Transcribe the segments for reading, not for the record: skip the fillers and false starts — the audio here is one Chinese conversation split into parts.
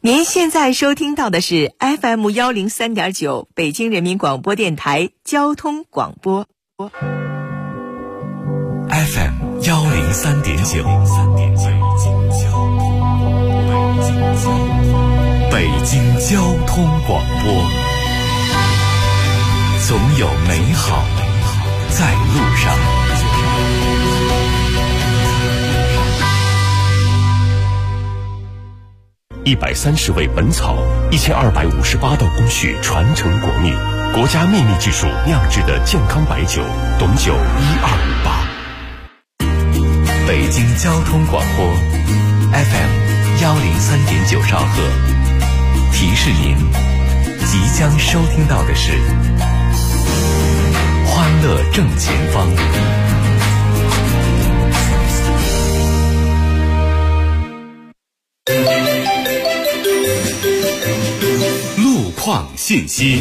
您现在收听到的是 FM103.9 北京人民广播电台交通广播。 FM103.9 北京交通广播，总有美好在路上。130味本草，1258道工序传承国秘，国家秘密技术酿制的健康白酒，董酒1258。北京交通广播 FM103.9 兆赫，提示您即将收听到的是欢乐正前方。路况信息。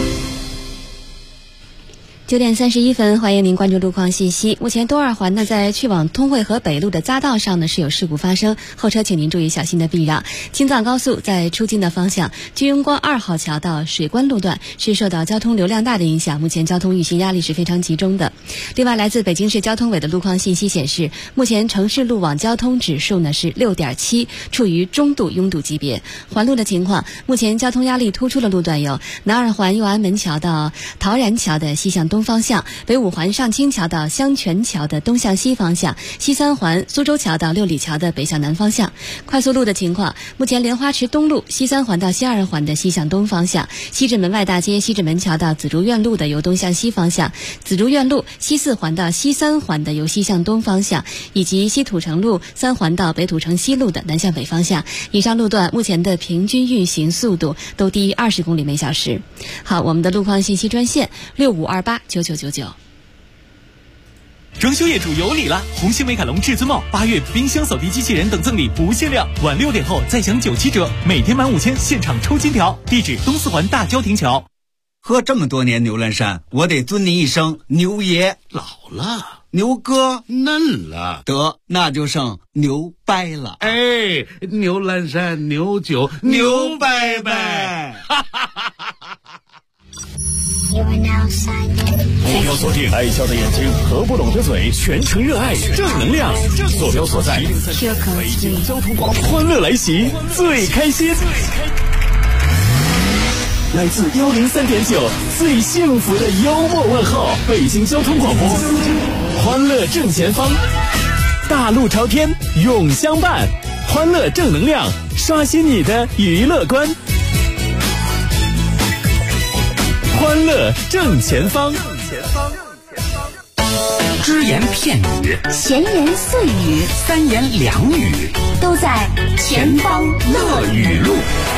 9点31分，欢迎您关注路况信息。目前东二环呢，在去往通惠河北路的匝道上呢是有事故发生，后车请您注意小心的避让。青藏高速在出京的方向，居庸关2号桥到水关路段是受到交通流量大的影响，目前交通运行压力是非常集中的。另外，来自北京市交通委的路况信息显示，目前城市路网交通指数呢是 6.7， 处于中度拥堵级别。环路的情况，目前交通压力突出的路段有南二环右安门桥到陶然桥的西向东方向，北五环上清桥到香泉桥的东向西方向，西三环苏州桥到六里桥的北向南方向。快速路的情况，目前莲花池东路西三环到西二环的西向东方向，西直门外大街西直门桥到紫竹院路的由东向西方向，紫竹院路西四环到西三环的由西向东方向，以及西土城路3环到北土城西路的南向北方向。以上路段目前的平均运行速度都低于20公里每小时。好，我们的路况信息专线65289999。 装修业主有礼了！红星美凯龙至尊帽8月冰箱扫地机器人等赠礼不限量，晚6点后再享97折，每天满5000现场抽金条。地址东四环大郊亭桥。 喝这么多年牛栏山，我得尊您一声牛爷。 老了， 牛哥嫩了， 得那就剩牛掰了。 哎，牛栏山牛酒牛掰掰。 目标锁定，爱笑的眼睛和不拢的嘴，全程热爱正能量。坐标所在北京交通广播，欢乐来袭，最开心。来自103.9最幸福的幽默问候，北京交通广播，欢乐正前方，大路朝天永相伴，欢乐正能量，刷新你的娱乐观。欢乐正前方， 只言片语， 闲言碎语， 三言两语， 都在前方乐语录。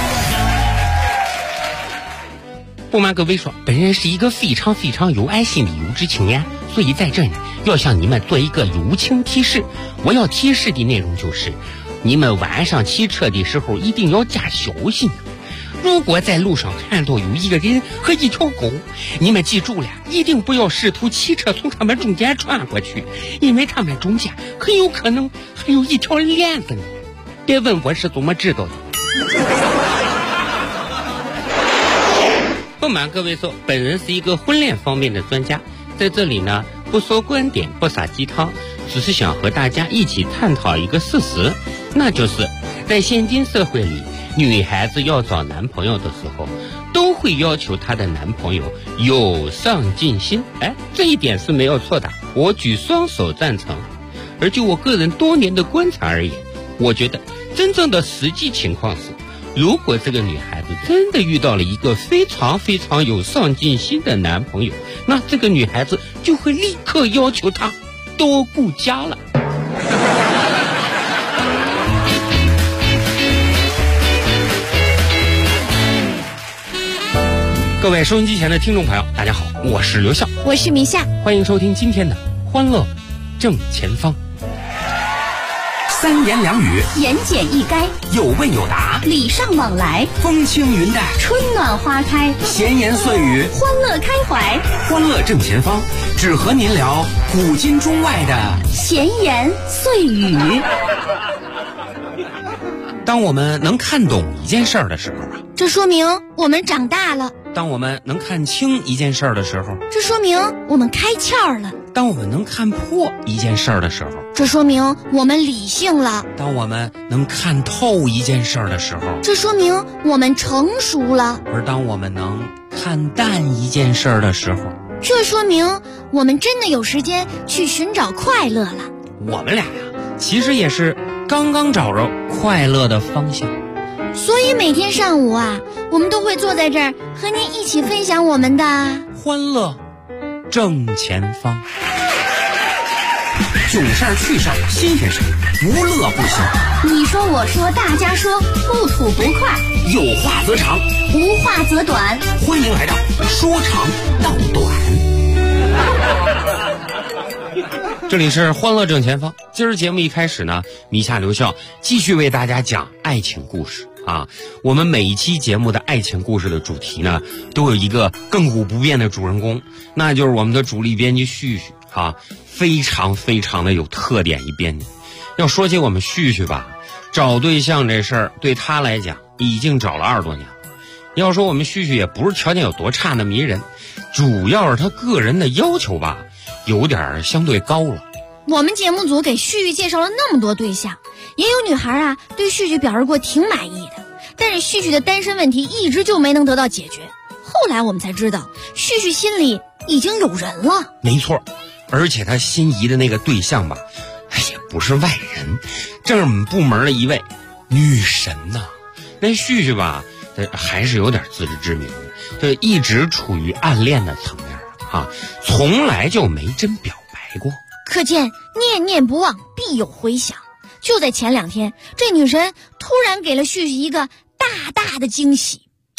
不瞒各位说，本人是一个非常非常有爱心的优质青年，所以在这呢，要向你们做一个友情提示。我要提示的内容就是，你们晚上骑车的时候一定要加小心。如果在路上看到有一个人和一条狗，你们记住了，一定不要试图骑车从他们中间穿过去，因为他们中间很有可能还有一条链子呢。别问我是怎么知道的。不瞒各位说，本人是一个婚恋方面的专家，在这里呢，不说观点，不撒鸡汤，只是想和大家一起探讨一个事实，那就是在现今社会里，女孩子要找男朋友的时候，都会要求她的男朋友有上进心。这一点是没有错的，我举双手赞成。而就我个人多年的观察而言，我觉得真正的实际情况是，如果这个女孩子真的遇到了一个非常非常有上进心的男朋友，那这个女孩子就会立刻要求他多顾家了。各位收音机前的听众朋友，大家好，我是刘笑， 我是米夏， 欢迎收听今天的欢乐正前方。三言两语， 言简意赅， 有问有答， 礼尚往来， 风轻云淡， 春暖花开， 闲言碎语， 欢乐开怀。 欢乐正前方，只和您聊古今中外的闲言碎语。 当当我们能看懂一件事儿的时候啊， 这说明我们长大了； 当我们能看清一件事儿的时候， 这说明我们开窍了； 当我们能看破一件事儿的时候， 这说明我们理性了； 当我们能看透一件事儿的时候， 这说明我们成熟了； 而当我们能看淡一件事儿的时候， 这说明我们真的有时间去寻找快乐了。 我们俩呀，其实也是刚刚找着快乐的方向。 所以每天上午啊，我们都会坐在这儿和您一起分享我们的欢乐正前方。 囧事儿趣事儿新鲜事儿，无乐不休。 你说我说大家说，不吐不快， 有话则长， 无话则短。 欢迎来到说长道短。 这里是欢乐正前方。今儿节目一开始呢，米夏留校继续为大家讲爱情故事啊。我们每一期节目的爱情故事的主题呢，都有一个亘古不变的主人公，那就是我们的主力编辑旭旭啊，非常非常的有特点一编辑。要说起我们旭旭吧，找对象这事儿对他来讲已经找了20多年了。要说我们旭旭也不是条件有多差那么一人，主要是他个人的要求吧，有点相对高了。 我们节目组给旭旭介绍了那么多对象，也有女孩啊对旭旭表示过挺满意的，但是旭旭的单身问题一直就没能得到解决。后来我们才知道，旭旭心里已经有人了。 没错，而且他心仪的那个对象吧，也不是外人，正是我们部门的一位女神呐。那旭旭吧，还是有点自知之明的，就一直处于暗恋的层面啊，从来就没真表白过。 可见念念不忘必有回响。就在前2天，这女神突然给了旭旭一个大大的惊喜。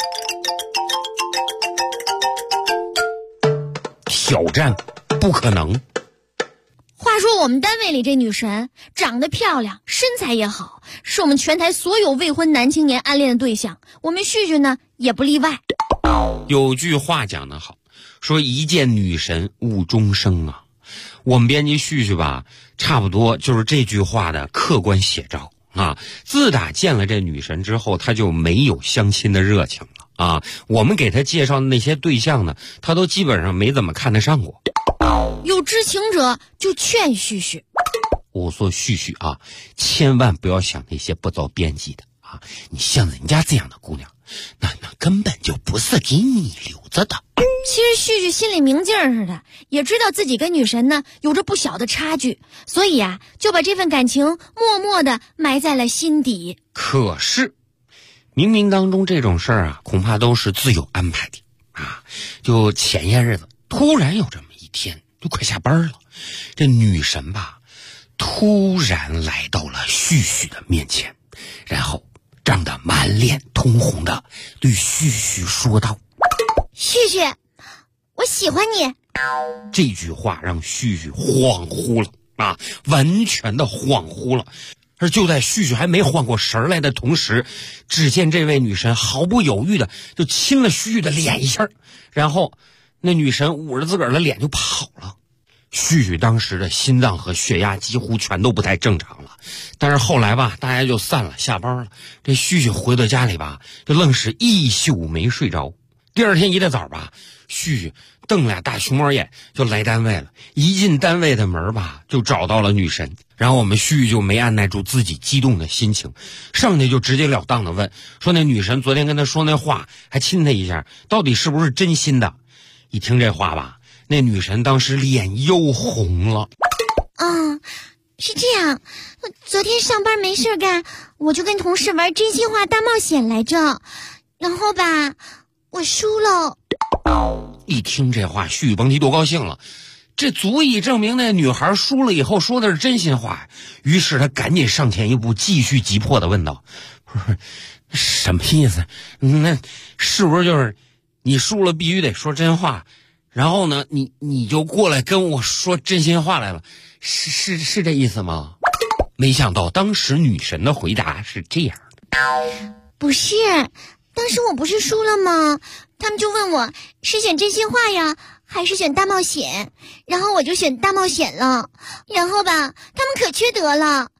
挑战不可能。 话说我们单位里这女神长得漂亮，身材也好，是我们全台所有未婚男青年暗恋的对象，我们旭旭呢也不例外。 有句话讲得好，说一见女神误终生啊。我们编辑旭旭吧，差不多就是这句话的客观写照啊。自打见了这女神之后，他就没有相亲的热情了啊。我们给他介绍的那些对象呢，他都基本上没怎么看得上过。 有知情者就劝旭旭， 我说旭旭啊，千万不要想那些不遭编辑的啊！你像人家这样的姑娘，那根本就不是给你留着的。 其实旭旭心里明镜似的，也知道自己跟女神呢有着不小的差距，所以啊，就把这份感情默默地埋在了心底。 可是，冥冥当中这种事儿啊，恐怕都是自有安排的啊。就前些日子，突然有这么一天，就快下班了，这女神吧，突然来到了旭旭的面前，然后涨得满脸通红的对旭旭说道：“ 旭旭，我喜欢你。” 这句话让旭旭恍惚了啊，完全的恍惚了。而就在旭旭还没缓过神来的同时，只见这位女神毫不犹豫的就亲了旭旭的脸一下，然后那女神捂着自个儿的脸就跑了。旭旭当时的心脏和血压几乎全都不太正常了，但是后来吧，大家就散了，下班了。这旭旭回到家里吧，就愣是一宿没睡着。第二天一大早吧，旭旭瞪俩大熊猫眼就来单位了。一进单位的门吧，就找到了女神。然后我们旭旭就没按耐住自己激动的心情，上去就直截了当的问说，那女神昨天跟他说那话，还亲他一下，到底是不是真心的？一听这话吧，那女神当时脸又红了。 是这样，昨天上班没事干，我就跟同事玩真心话大冒险来着，然后吧，我输了。 一听这话，旭旭甭提多高兴了，这足以证明那女孩输了以后说的是真心话。于是他赶紧上前一步，继续急迫的问道：“不是，什么意思？那是不是就是你输了必须得说真话？然后呢，你就过来跟我说真心话来了，是这意思吗？”没想到当时女神的回答是这样的：“ 不是，当时我不是输了吗？他们就问我是选真心话呀，还是选大冒险，然后我就选大冒险了。然后吧，他们可缺德了，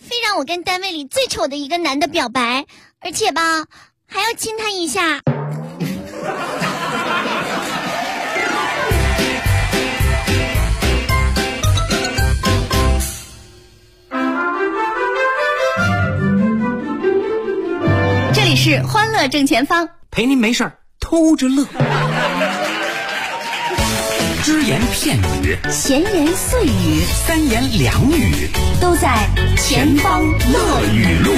非让我跟单位里最丑的一个男的表白，而且吧，还要亲他一下。这里是欢乐正前方， 陪您没事儿偷着乐。只言片语， 闲言碎语， 三言两语， 都在前方乐语录。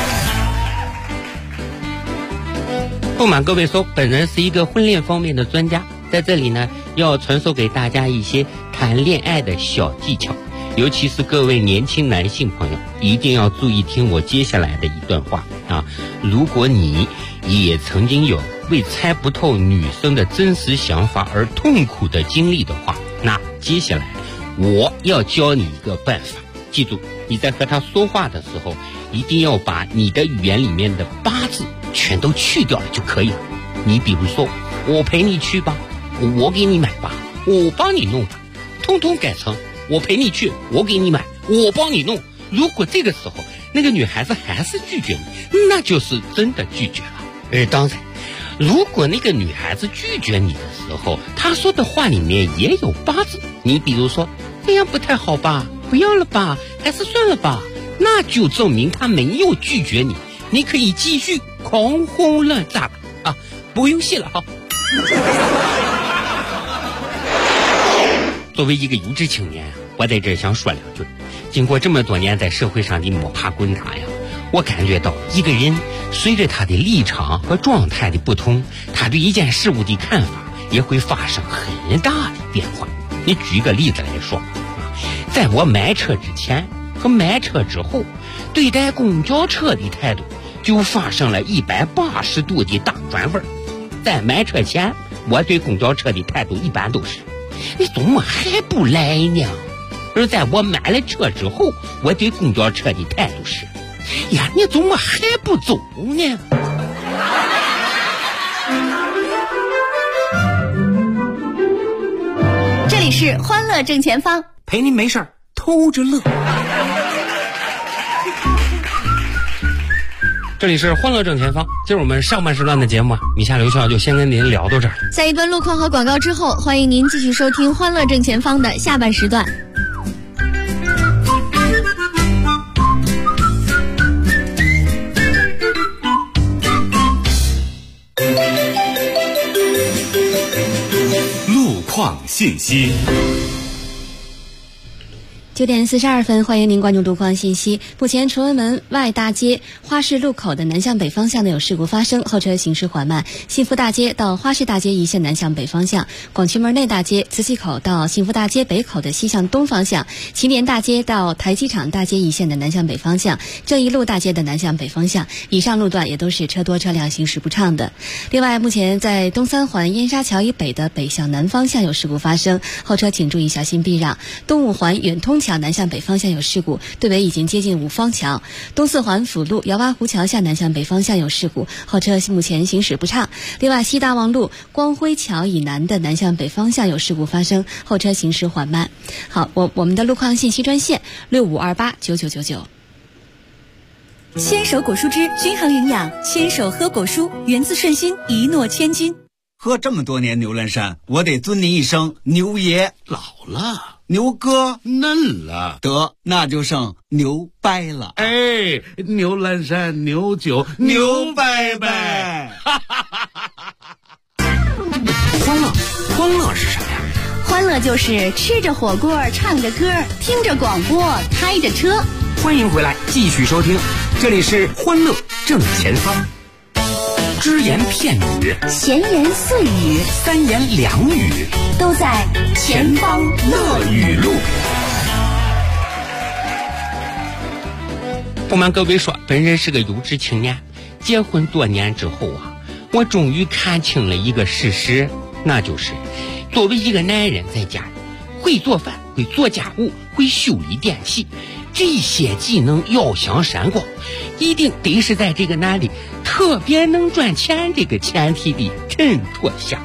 不瞒各位说，本人是一个婚恋方面的专家，在这里呢，要传授给大家一些谈恋爱的小技巧，尤其是各位年轻男性朋友，一定要注意听我接下来的一段话啊！如果你也曾经有为猜不透女生的真实想法而痛苦的经历的话，那接下来我要教你一个办法。记住，你在和她说话的时候，一定要把你的语言里面的八字全都去掉了就可以了。你比如说，我陪你去吧，我给你买吧，我帮你弄吧，通通改成我陪你去，我给你买，我帮你弄。如果这个时候那个女孩子还是拒绝你，那就是真的拒绝了。当然，如果那个女孩子拒绝你的时候，她说的话里面也有八字，你比如说这样不太好吧，不要了吧，还是算了吧，那就证明她没有拒绝你，你可以继续狂轰滥炸了啊！不用谢了哈。作为一个有志青年，我在这儿想说两句。经过这么多年在社会上的摸爬滚打呀，我感觉到一个人随着他的立场和状态的不同，他对一件事物的看法也会发生很大的变化。你举一个例子来说，在我买车之前和买车之后，对待公交车的态度就发生了180度的大转弯。在买车前，我对公交车的态度一般都是你怎么还不来呢？而在我买了车之后，我对公交车的态度是呀，你怎么还不走呢？ 这里是欢乐正前方， 陪您没事儿偷着乐。 这里是欢乐正前方，今儿我们上半时段的节目啊，米夏刘笑就先跟您聊到这儿。 在一段路况和广告之后，欢迎您继续收听欢乐正前方的下半时段。 路况信息。 9点42分，欢迎您关注路况信息。目前崇文门外大街花市路口的南向北方向呢有事故发生，后车行驶缓慢。幸福大街到花市大街一线南向北方向，广渠门内大街磁器口到幸福大街北口的西向东方向，祁连大街到台机场大街一线的南向北方向，正义路大街的南向北方向，以上路段也都是车多车辆行驶不畅的。另外，目前在东三环燕莎桥以北的北向南方向有事故发生，后车请注意小心避让。东五环远通桥南向北方向有事故，队尾已经接近五方桥。东四环辅路姚洼湖桥下南向北方向有事故，后车目前行驶不畅。另外，西大望路光辉桥以南的南向北方向有事故发生，后车行驶缓慢。好，我们的路况信息专线65289999。 牵手果蔬汁均衡营养，牵手喝果蔬，源自顺心，一诺千金。 喝这么多年牛栏山，我得尊您一声牛爷。 老了， 牛哥嫩了， 得那就剩牛掰了。 哎，牛栏山牛酒牛掰掰。 欢乐是什么呀？ 欢乐就是吃着火锅，唱着歌，听着广播，开着车。 欢迎回来，继续收听，这里是欢乐正前方。只言片语， 闲言碎语， 三言两语， 都在前方乐语录。 不瞒各位说，本人是个有志青年，结婚多年之后啊，我终于看清了一个事实，那就是作为一个男人在家里会做饭，会做家务，会修理电器，这些技能要想闪光，一定得是在这个男的特别能赚钱这个前提的衬托下。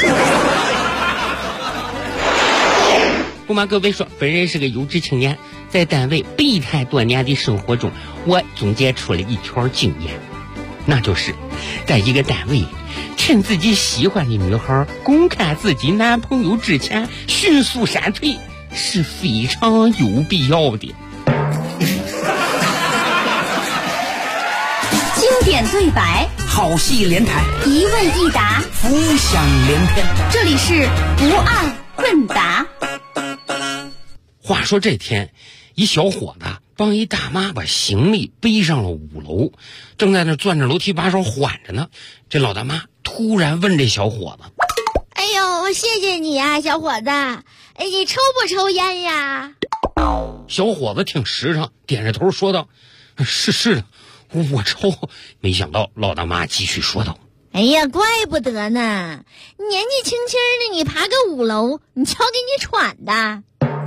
不瞒各位说，本人是个有志青年， 在单位备胎多年的生活中，我总结出了一条经验，那就是在一个单位里，趁自己喜欢的女孩公开自己男朋友之前迅速闪退是非常有必要的。 经典对白， 好戏连台， 一问一答， 浮想联翩。 这里是不二问答。 话说这天，一小伙子帮一大妈把行李背上了5楼，正在那攥着楼梯把手缓着呢。这老大妈突然问这小伙子： 哎呦，谢谢你啊，小伙子，你抽不抽烟呀？ 小伙子挺实诚，点着头说道：是的，我抽。没想到老大妈继续说道： 哎呀，怪不得呢，年纪轻轻的你爬个5楼，你瞧给你喘的。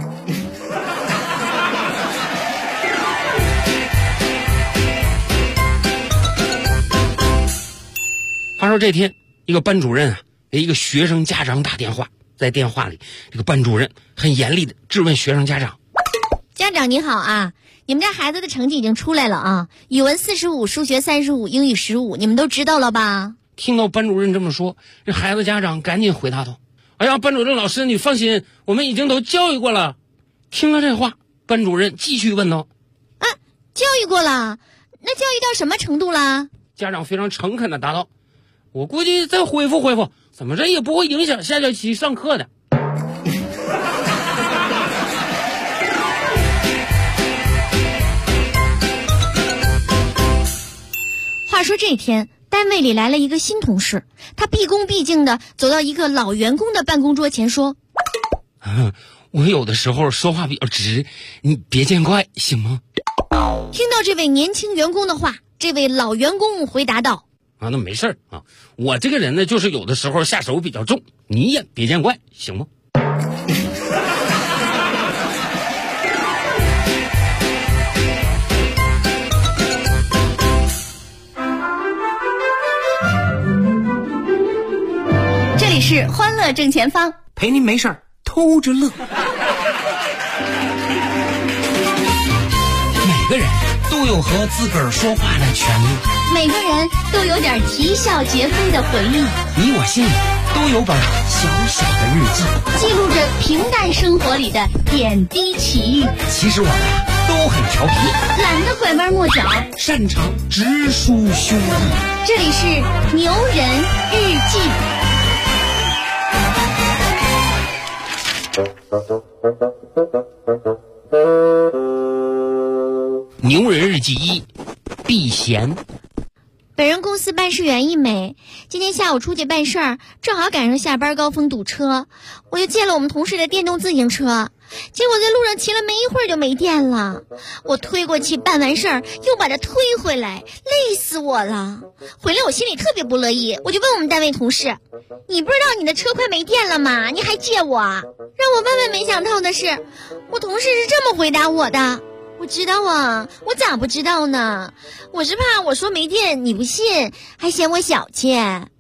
话说这天，一个班主任给一个学生家长打电话，在电话里，这个班主任很严厉的质问学生家长： 家长你好啊，你们家孩子的成绩已经出来了啊，语文45，数学35，英语15，你们都知道了吧？ 听到班主任这么说，这孩子家长赶紧回答道：哎呀，班主任老师你放心，我们已经都教育过了。听了这话，班主任继续问道： 教育过了？那教育到什么程度了？ 家长非常诚恳的答道：我估计再恢复恢复，怎么着也不会影响下学期上课的。 话说这天，单位里来了一个新同事，他毕恭毕敬的走到一个老员工的办公桌前说： 我有的时候说话比较直，你别见怪行吗？ 听到这位年轻员工的话，这位老员工回答道： 那没事啊，我这个人呢，就是有的时候下手比较重，你也别见怪行吗？ 这里是欢乐正前方， 陪您没事儿偷着乐。每个人都有和自个儿说话的权利， 每个人都有点啼笑皆非的回忆， 你我心里都有本小小的日记， 记录着平淡生活里的点滴奇遇。 其实我们都很调皮， 懒得拐弯抹角， 擅长直抒胸臆。 这里是牛人日记。 牛人日记1：避嫌。 本人公司办事员一枚，今天下午出去办事儿，正好赶上下班高峰堵车，我就借了我们同事的电动自行车，结果在路上骑了没一会儿就没电了。我推过去办完事儿，又把它推回来，累死我了。回来我心里特别不乐意，我就问我们单位同事：你不知道你的车快没电了吗？你还借我？让我万万没想到的是，我同事是这么回答我的：我知道啊，我咋不知道呢？我是怕我说没电你不信，还嫌我小气。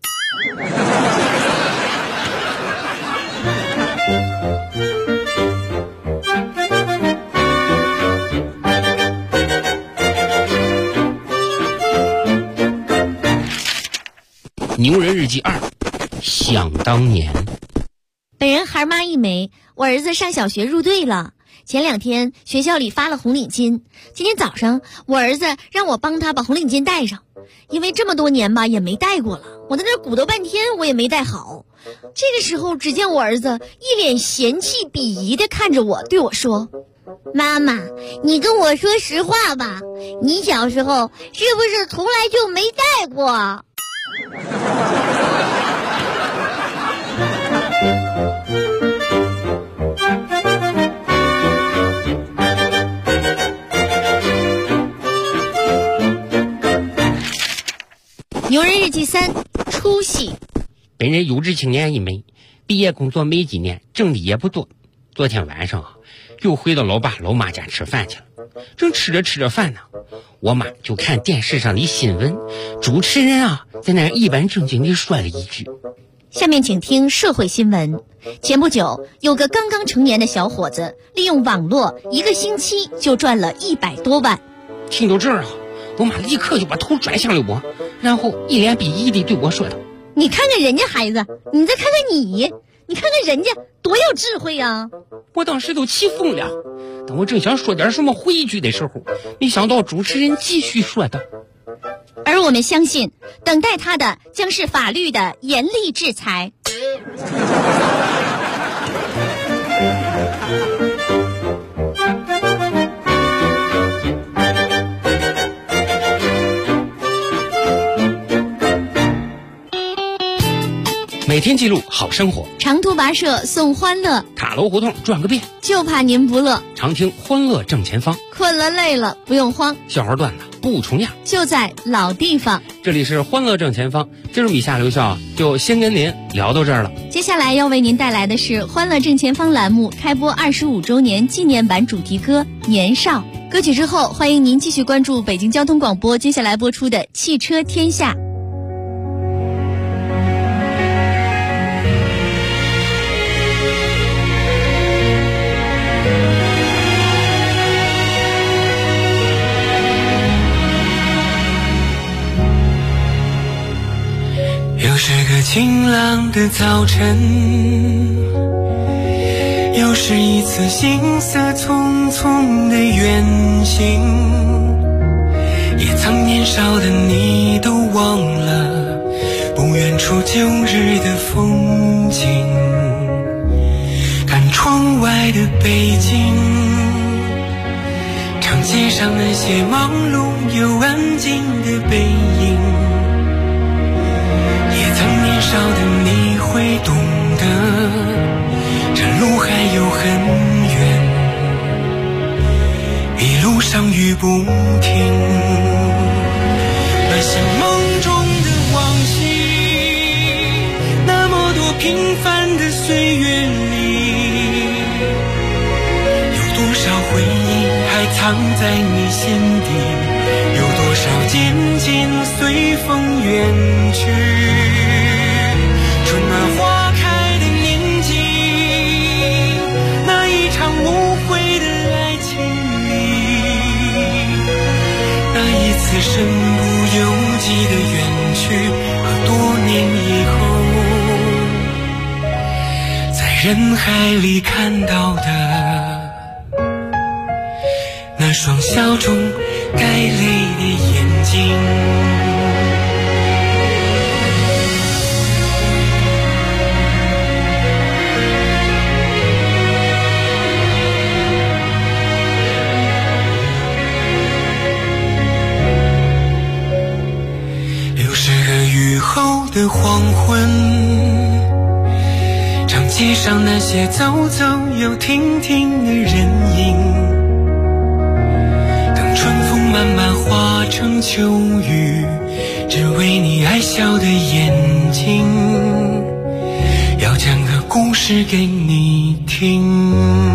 牛人日记2：想当年。 本人孩妈一枚，我儿子上小学入队了。前2天学校里发了红领巾，今天早上我儿子让我帮他把红领巾戴上，因为这么多年吧也没戴过了，我在那鼓捣半天我也没戴好。这个时候只见我儿子一脸嫌弃鄙夷地看着我，对我说：妈妈，你跟我说实话吧，你小时候是不是从来就没戴过？牛人日记3：出息。 本人有志青年一枚，毕业工作没几年，挣的也不多。昨天晚上又回到老爸老妈家吃饭去了。正吃着饭呢，我妈就看电视上的新闻，主持人在那一本正经地说了一句： 下面请听社会新闻。 前不久，有个刚刚成年的小伙子利用网络1个星期就赚了100多万。 听到这儿啊，我妈立刻就把头转向了我，然后一脸鄙夷地对我说道：“ 你看看人家孩子，你再看看你看看人家多有智慧啊！” 我当时都气疯了。当我正想说点什么回拒的时候，没想到主持人继续说道：“ 而我们相信，等待他的将是法律的严厉制裁。” 每天记录好生活， 长途跋涉送欢乐， 塔楼胡同转个遍， 就怕您不乐。 常听欢乐正前方， 困了累了不用慌， 笑话段子不重样， 就在老地方。 这里是欢乐正前方，今儿米夏留校就先跟您聊到这儿了。 接下来要为您带来的是欢乐正前方栏目开播25周年纪念版主题歌《年少》。歌曲之后，欢迎您继续关注北京交通广播接下来播出的《汽车天下》。 又是个晴朗的早晨，又是一次行色匆匆的远行，也曾年少的你都忘了不远处旧日的风景。看窗外的北京，长街上那些忙碌又安静的背影，年少的你会懂得，这路还有很远，一路上雨不停。那些梦中的往昔，那么多平凡的岁月里，有多少回忆还藏在你心底，有多少渐渐随风远去。春暖花开的年纪，那一场无悔的爱情里，那一次身不由己的远去，和多年以后在人海里看到的那双笑中带泪的眼睛。雨后的黄昏，长街上那些走走又停停的人影，等春风慢慢化成秋雨，只为你爱笑的眼睛，要讲个故事给你听。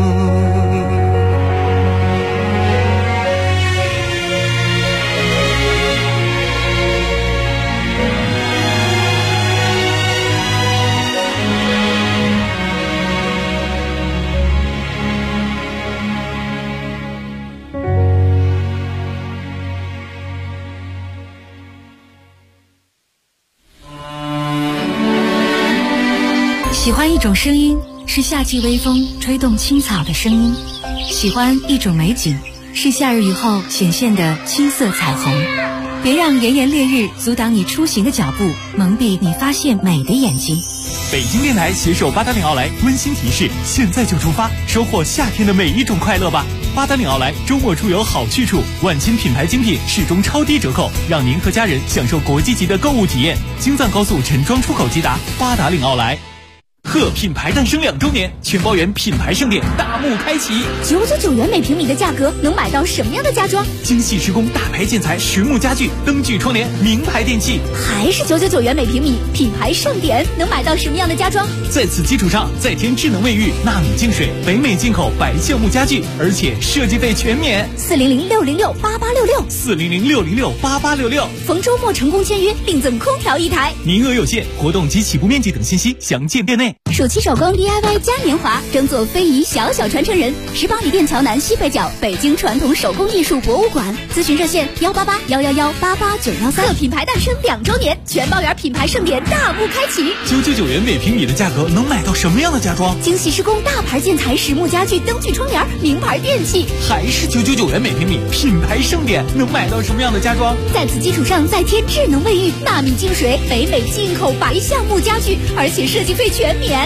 喜欢一种声音，是夏季微风吹动青草的声音；喜欢一种美景，是夏日雨后显现的青色彩虹。别让炎炎烈日阻挡你出行的脚步，蒙蔽你发现美的眼睛。 北京电台携手八达岭奥莱温馨提示：现在就出发，收获夏天的每一种快乐吧！八达岭奥莱周末出游好去处，万千品牌精品始终超低折扣，让您和家人享受国际级的购物体验。京藏高速陈庄出口直达八达岭奥莱。贺品牌诞生2周年，全包圆品牌盛典大幕开启。 999元每平米的价格能买到什么样的家装？ 精细施工、大牌建材、实木家具、灯具窗帘、名牌电器。 还是999元每平米，品牌盛典能买到什么样的家装？ 在此基础上再添智能卫浴、纳米净水、北美进口白橡木家具，而且设计费全免。 400-606-8866，400-606-8866。逢周末成功签约，另赠空调1台。 名额有限，活动及起步面积等信息详见店内。 暑期手工 DIY 嘉年华，争做非遗小小传承人。18里店桥南西北角，北京传统手工艺术博物馆。咨询热线188-111-88913。各品牌诞生2周年，全包圆品牌盛典大幕开启。 999元每平米的价格，能买到什么样的家装？ 精细施工大牌建材、实木家具、灯具窗帘、名牌电器。 还是999元每平米，品牌盛典，能买到什么样的家装？ 在此基础上再贴智能卫浴、纳米净水、北美进口白橡木家具，而且设计费全免。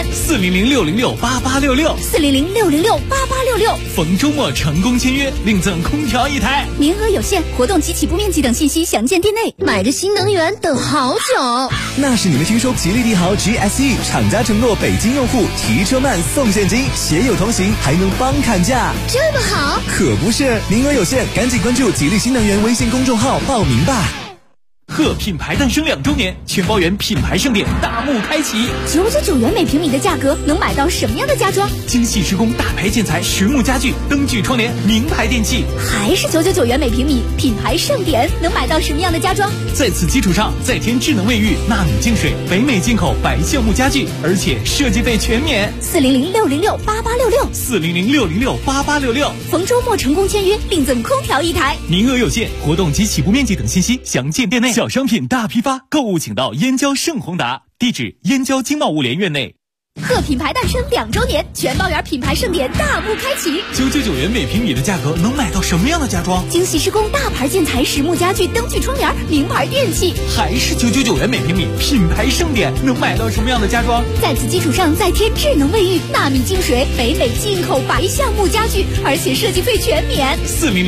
400-606-8866，400-606-8866。逢周末成功签约，另赠空调1台， 名额有限，活动及起步面积等信息详见店内。 买着新能源等好久， 那是你们听说吉利帝豪 GSE 厂家承诺北京用户提车慢送现金，携友同行还能帮砍价， 这么好？ 可不是，名额有限，赶紧关注吉利新能源微信公众号报名吧。 贺品牌诞生2周年，全包圆品牌盛典大幕开启。 999元每平米的价格，能买到什么样的家装？ 精细施工大牌建材、实木家具、灯具窗帘、名牌电器。 还是999元每平米，品牌盛典，能买到什么样的家装？ 在此基础上再添智能卫浴、纳米净水、北美进口白橡木家具，而且设计费全免。 400-606-8866，400-606-8866。逢周末成功签约，另赠空调1台， 名额有限，活动及起步面积等信息详见店内。小商品大批发，购物请到燕郊盛宏达，地址燕郊经贸物联院内。 贺品牌诞生2周年，全包圆品牌盛典大幕开启。 999元每平米的价格，能买到什么样的家装？ 精细施工大牌建材、实木家具、灯具窗帘、名牌电器。 还是999元每平米，品牌盛典，能买到什么样的家装？ 在此基础上再贴智能卫浴、纳米净水、北美进口白橡木家具，而且设计费全免。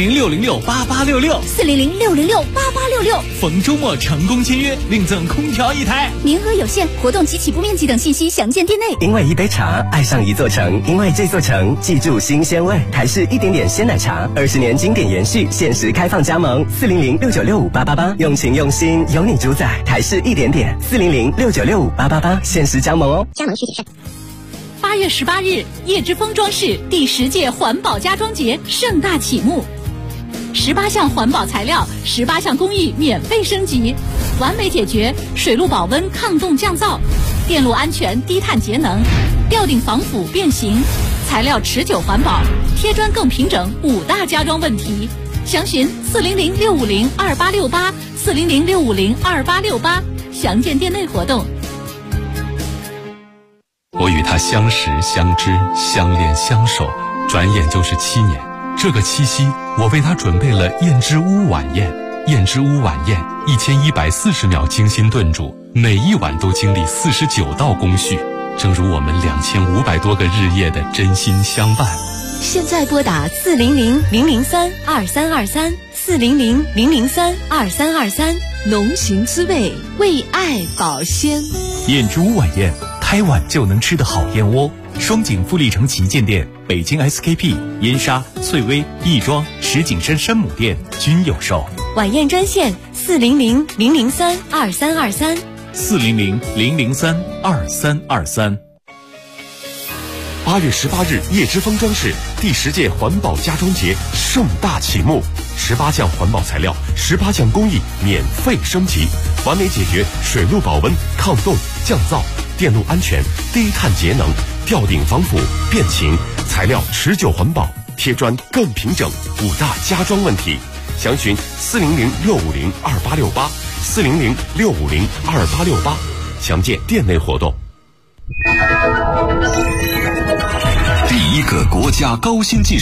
400-606-8866，400-606-8866。逢周末成功签约，另赠空调1台， 名额有限，活动及起步面积等信息详见店内。 因为一杯茶爱上一座城，因为这座城记住新鲜味。台式一点点鲜奶茶，20年经典延续，限时开放加盟，400-696-5888，用情用心，有你主宰。台式一点点，400-696-5888，限时加盟哦， 加盟需谨慎。 8月18日，叶之峰装饰第10届环保家装节盛大启幕，18项环保材料，18项工艺免费升级，完美解决水路保温、抗冻降噪、电路安全、低碳节能、吊顶防腐变形、材料持久环保、贴砖更平整5大家装问题。详询400-650-2868，400-650-2868，详见店内活动。 我与他相识、相知、相恋、相守，转眼就是7年。这个七夕，我为他准备了燕之屋晚宴。燕之屋晚宴1140秒精心炖煮，每一碗都经历49道工序，正如我们2500多个日夜的真心相伴。 现在拨打400-003-2323，400-003-2323，浓情滋味，为爱保鲜。 燕之屋晚宴，开碗就能吃的好燕窝。双井富力城旗舰店、北京 SKP、燕莎、翠微、亦庄、石景山山姆店均有售。 晚宴专线 400-003-2323，400-003-2323。 8月18日，叶之峰装饰第10届环保家装节盛大启幕，18项环保材料，18项工艺免费升级，完美解决水路保温、抗冻降噪、电路安全、低碳节能、吊顶防腐变形、材料持久环保、贴砖更平整5大家装问题。详询400-650-2868，400-650-2868，详见店内活动。 第一个国家高新技术